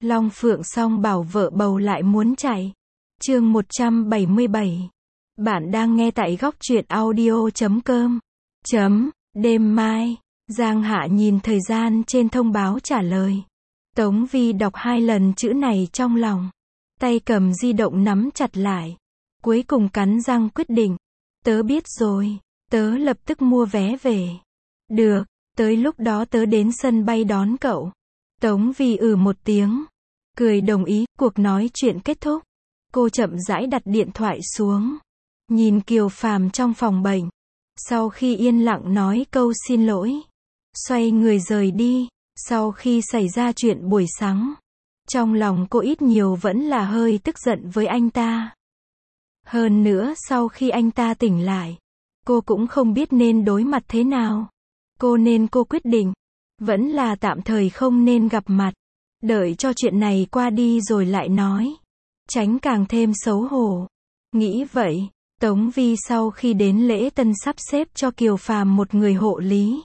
Long Phượng song bảo vợ bầu lại muốn chạy. Chương 177. Bạn đang nghe tại góc truyện audio.com. Đêm mai, Giang Hạ nhìn thời gian trên thông báo trả lời. Tống Vi đọc 2 lần chữ này trong lòng. Tay cầm di động nắm chặt lại. Cuối cùng cắn răng quyết định. Tớ biết rồi, tớ lập tức mua vé về. Được, tới lúc đó tớ đến sân bay đón cậu. Tống Vi một tiếng. Cười đồng ý, cuộc nói chuyện kết thúc. Cô chậm rãi đặt điện thoại xuống. Nhìn Kiều Phàm trong phòng bệnh. Sau khi yên lặng nói câu xin lỗi. Xoay người rời đi. Sau khi xảy ra chuyện buổi sáng. Trong lòng cô ít nhiều vẫn là hơi tức giận với anh ta. Hơn nữa sau khi anh ta tỉnh lại. Cô cũng không biết nên đối mặt thế nào. Cô quyết định. Vẫn là tạm thời không nên gặp mặt. Đợi cho chuyện này qua đi rồi lại nói. Tránh càng thêm xấu hổ. Nghĩ vậy, Tống Vi sau khi đến lễ tân sắp xếp cho Kiều Phàm một người hộ lý.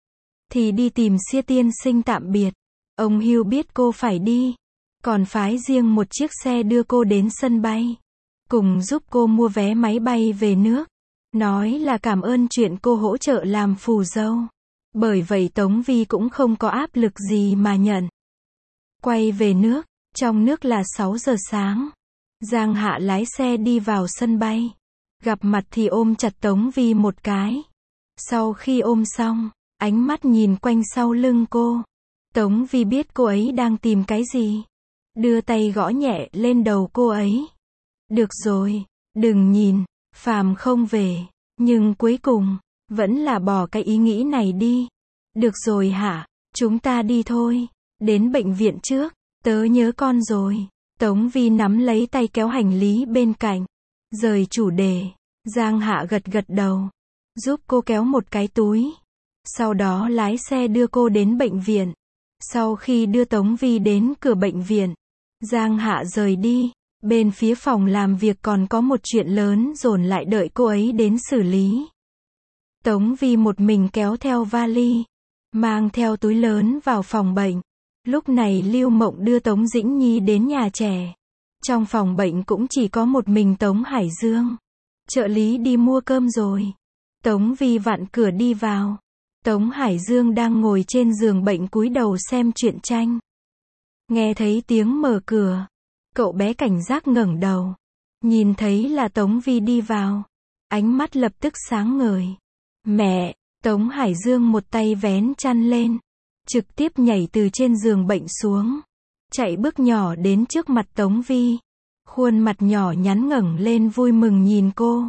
Thì đi tìm Xia tiên sinh tạm biệt. Ông Hưu biết cô phải đi. Còn phái riêng một chiếc xe đưa cô đến sân bay. Cùng giúp cô mua vé máy bay về nước. Nói là cảm ơn chuyện cô hỗ trợ làm phù dâu. Bởi vậy Tống Vi cũng không có áp lực gì mà nhận. Quay về nước, trong nước là 6 giờ sáng. Giang Hạ lái xe đi vào sân bay. Gặp mặt thì ôm chặt Tống Vi một cái. Sau khi ôm xong, ánh mắt nhìn quanh sau lưng cô. Tống Vi biết cô ấy đang tìm cái gì. Đưa tay gõ nhẹ lên đầu cô ấy. Được rồi, đừng nhìn, Phàm không về. Nhưng cuối cùng, vẫn là bỏ cái ý nghĩ này đi. Được rồi hả, chúng ta đi thôi. Đến bệnh viện trước, tớ nhớ con rồi. Tống Vi nắm lấy tay kéo hành lý bên cạnh. Rời chủ đề, Giang Hạ gật gật đầu. Giúp cô kéo một cái túi. Sau đó lái xe đưa cô đến bệnh viện. Sau khi đưa Tống Vi đến cửa bệnh viện, Giang Hạ rời đi. Bên phía phòng làm việc còn có một chuyện lớn dồn lại đợi cô ấy đến xử lý. Tống Vi một mình kéo theo vali, mang theo túi lớn vào phòng bệnh. Lúc này Lưu Mộng đưa Tống Dĩnh Nhi đến nhà trẻ. Trong phòng bệnh cũng chỉ có một mình Tống Hải Dương. Trợ lý đi mua cơm rồi. Tống Vi vặn cửa đi vào. Tống Hải Dương đang ngồi trên giường bệnh cúi đầu xem truyện tranh. Nghe thấy tiếng mở cửa. Cậu bé cảnh giác ngẩng đầu. Nhìn thấy là Tống Vi đi vào. Ánh mắt lập tức sáng ngời. Mẹ! Tống Hải Dương một tay vén chăn lên. Trực tiếp nhảy từ trên giường bệnh xuống. Chạy bước nhỏ đến trước mặt Tống Vi. Khuôn mặt nhỏ nhắn ngẩng lên vui mừng nhìn cô.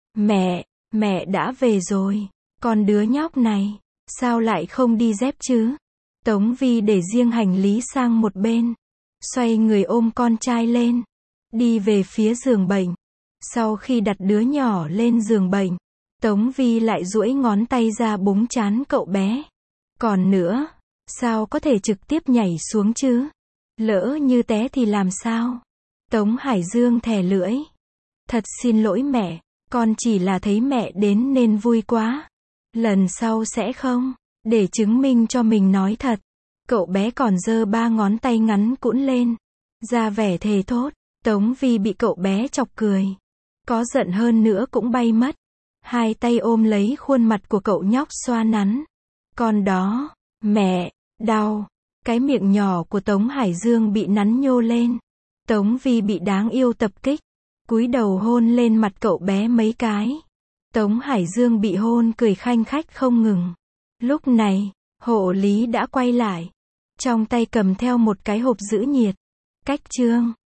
Mẹ đã về rồi. Con đứa nhóc này, sao lại không đi dép chứ? Tống Vi để riêng hành lý sang một bên. Xoay người ôm con trai lên. Đi về phía giường bệnh. Sau khi đặt đứa nhỏ lên giường bệnh, Tống Vi lại duỗi ngón tay ra búng trán cậu bé. Còn nữa, sao có thể trực tiếp nhảy xuống chứ? Lỡ như té thì làm sao? Tống Hải Dương thè lưỡi. Thật xin lỗi mẹ, con chỉ là thấy mẹ đến nên vui quá. Lần sau sẽ không. Để chứng minh cho mình nói thật. Cậu bé còn giơ 3 ngón tay ngắn cũn lên. Ra vẻ thề thốt. Tống Vi bị cậu bé chọc cười. Có giận hơn nữa cũng bay mất. Hai tay ôm lấy khuôn mặt của cậu nhóc xoa nắn. Con đó, mẹ, đau. Cái miệng nhỏ của Tống Hải Dương bị nắn nhô lên. Tống Vi bị đáng yêu tập kích. Cúi đầu hôn lên mặt cậu bé mấy cái. Tống Hải Dương bị hôn cười khanh khách không ngừng. Lúc này, hộ lý đã quay lại. Trong tay cầm theo một cái hộp giữ nhiệt. Cách chương